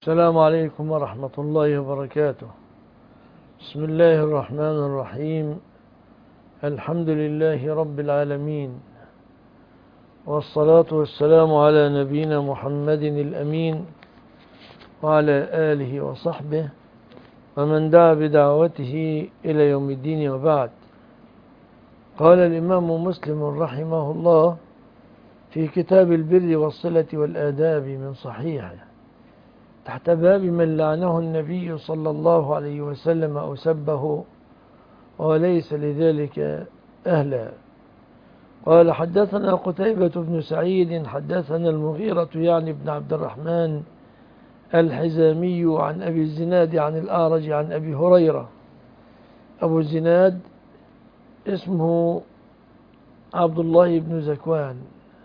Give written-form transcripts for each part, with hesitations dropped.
السلام عليكم ورحمة الله وبركاته. بسم الله الرحمن الرحيم. الحمد لله رب العالمين، والصلاة والسلام على نبينا محمد الأمين وعلى آله وصحبه ومن دعا بدعوته إلى يوم الدين، وبعد. قال الإمام مسلم رحمه الله في كتاب البر والصلة والآداب من صحيحه تحت باب من لعنه النبي صلى الله عليه وسلم أو سبه وليس لذلك أهلا. قال: حدثنا قتيبة بن سعيد حدثنا المغيرة يعني بن عبد الرحمن الحزامي عن أبي الزناد عن الأعرج عن أبي هريرة. أبو الزناد اسمه عبد الله بن زكوان،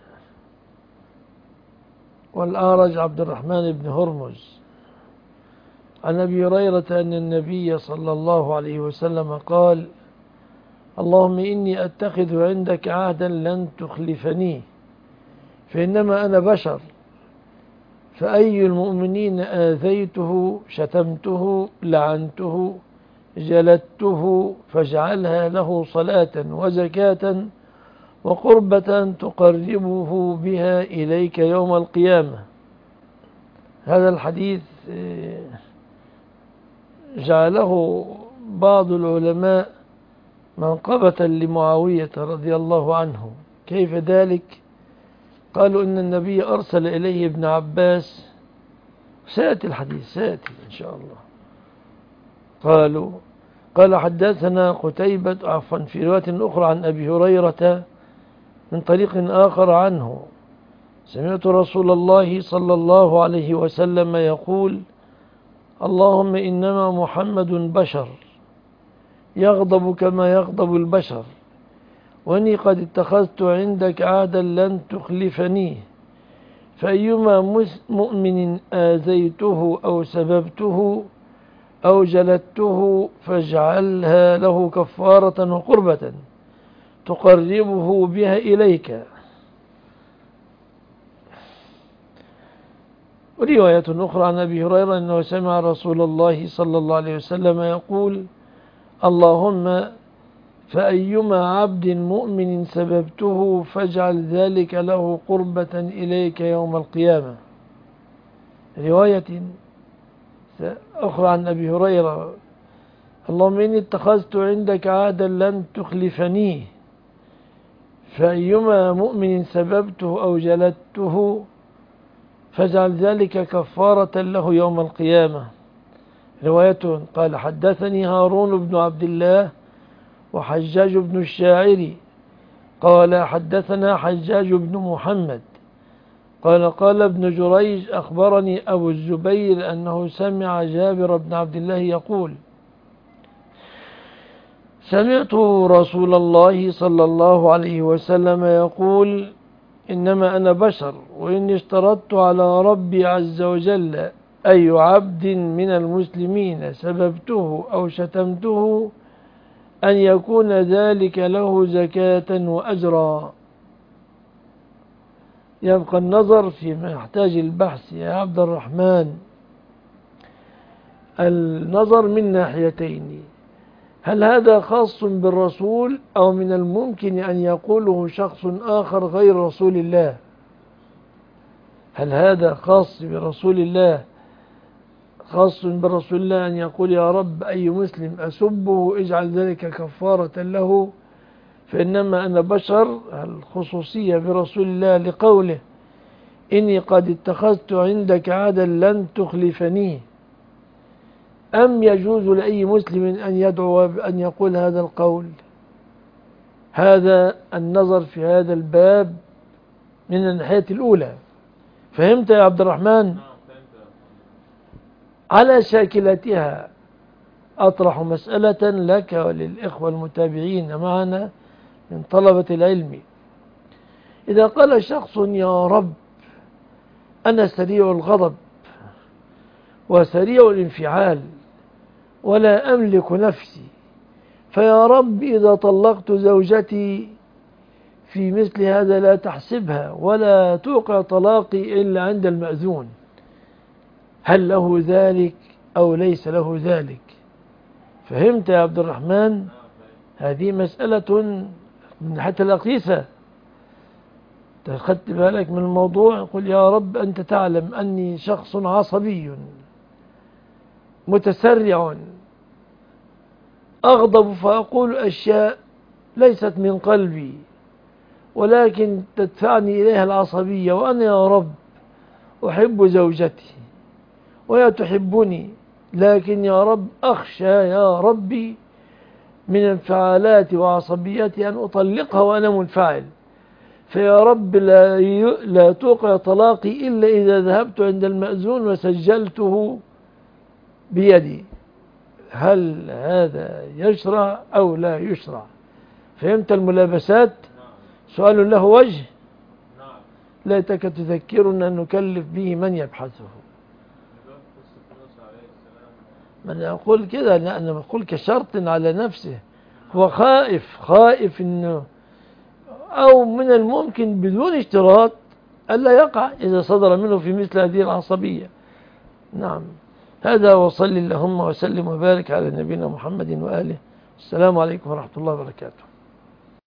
والأعرج عبد الرحمن بن هرمز. عن أبي هريرة أن النبي صلى الله عليه وسلم قال: اللهم إني أتخذ عندك عهدا لن تخلفني، فإنما أنا بشر، فأي المؤمنين آذيته شتمته لعنته جلدته فاجعلها له صلاة وزكاة وقربة تقربه بها إليك يوم القيامة. هذا الحديث جعله بعض العلماء منقبة لمعاوية رضي الله عنه. كيف ذلك؟ قالوا إن النبي أرسل إليه ابن عباس، سيأتي الحديث سيأتي إن شاء الله. قال: حدثنا قتيبة عفوا في رواية أخرى عن أبي هريرة من طريق آخر عنه: سمعت رسول الله صلى الله عليه وسلم يقول: اللهم إنما محمد بشر يغضب كما يغضب البشر، وإني قد اتخذت عندك عهدا لن تخلفني، فأيما مؤمن آذيته أو سببته أو جلدته فاجعلها له كفارة وقربة تقربه بها إليك. ورواية أخرى عن أبي هريرة أنه سمع رسول الله صلى الله عليه وسلم يقول: اللهم فأيما عبد مؤمن سببته فاجعل ذلك له قربة إليك يوم القيامة. رواية أخرى عن أبي هريرة: اللهم إني اتخذت عندك عهدا لن تخلفني، فأيما مؤمن سببته أو جلدته فاجعل ذلك كفارة له يوم القيامة. رواية قال: حدثني هارون بن عبد الله وحجاج بن الشاعري قال: حدثنا حجاج بن محمد قال ابن جريج: أخبرني أبو الزبير أنه سمع جابر بن عبد الله يقول: سمعت رسول الله صلى الله عليه وسلم يقول: إنما أنا بشر، وإني اشترطت على ربي عز وجل أي عبد من المسلمين سببته أو شتمته أن يكون ذلك له زكاة وأجرا. يبقى النظر فيما يحتاج البحث يا عبد الرحمن، النظر من ناحيتين: هل هذا خاص بالرسول أو من الممكن أن يقوله شخص آخر غير رسول الله؟ هل هذا خاص برسول الله، خاص برسول الله أن يقول: يا رب أي مسلم أسبه اجعل ذلك كفارة له، فإنما أنا بشر؟ الخصوصية برسول الله لقوله: إني قد اتخذت عندك عهدا لن تخلفني، أم يجوز لأي مسلم أن يدعو أن يقول هذا القول؟ هذا النظر في هذا الباب من الناحية الأولى. فهمت يا عبد الرحمن؟ على شاكلتها أطرح مسألة لك وللإخوة المتابعين معنا من طلبة العلم. إذا قال شخص: يا رب أنا سريع الغضب وسريع الانفعال ولا أملك نفسي، فيا رب إذا طلقت زوجتي في مثل هذا لا تحسبها ولا توقع طلاقي إلا عند المأذون. هل له ذلك أو ليس له ذلك؟ فهمت يا عبد الرحمن؟ هذه مسألة من حتى الأقيسة. خدت بالك من الموضوع؟ قل يا رب أنت تعلم أني شخص عصبي متسرع، أغضب فأقول أشياء ليست من قلبي ولكن تدفعني إليها العصبية، وأنا يا رب أحب زوجتي وهي تحبني، لكن يا رب أخشى يا ربي من انفعالاتي وعصبيتي أن أطلقها وأنا منفعل، فيا رب لا توقع طلاقي إلا إذا ذهبت عند المأذون وسجلته بيدي. هل هذا يشرع أو لا يشرع؟ فهمت الملابسات؟ سؤال له وجه؟ ليتك تذكرنا أن نكلف به من يبحثه. من أقول كده، أنا أقول كشرط على نفسه، هو خائف إنه، أو من الممكن بدون اشتراط ألا يقع إذا صدر منه في مثل هذه العصبية. نعم، هذا، وصل اللهم وسلم وبارك على نبينا محمد وآله. السلام عليكم ورحمة الله وبركاته.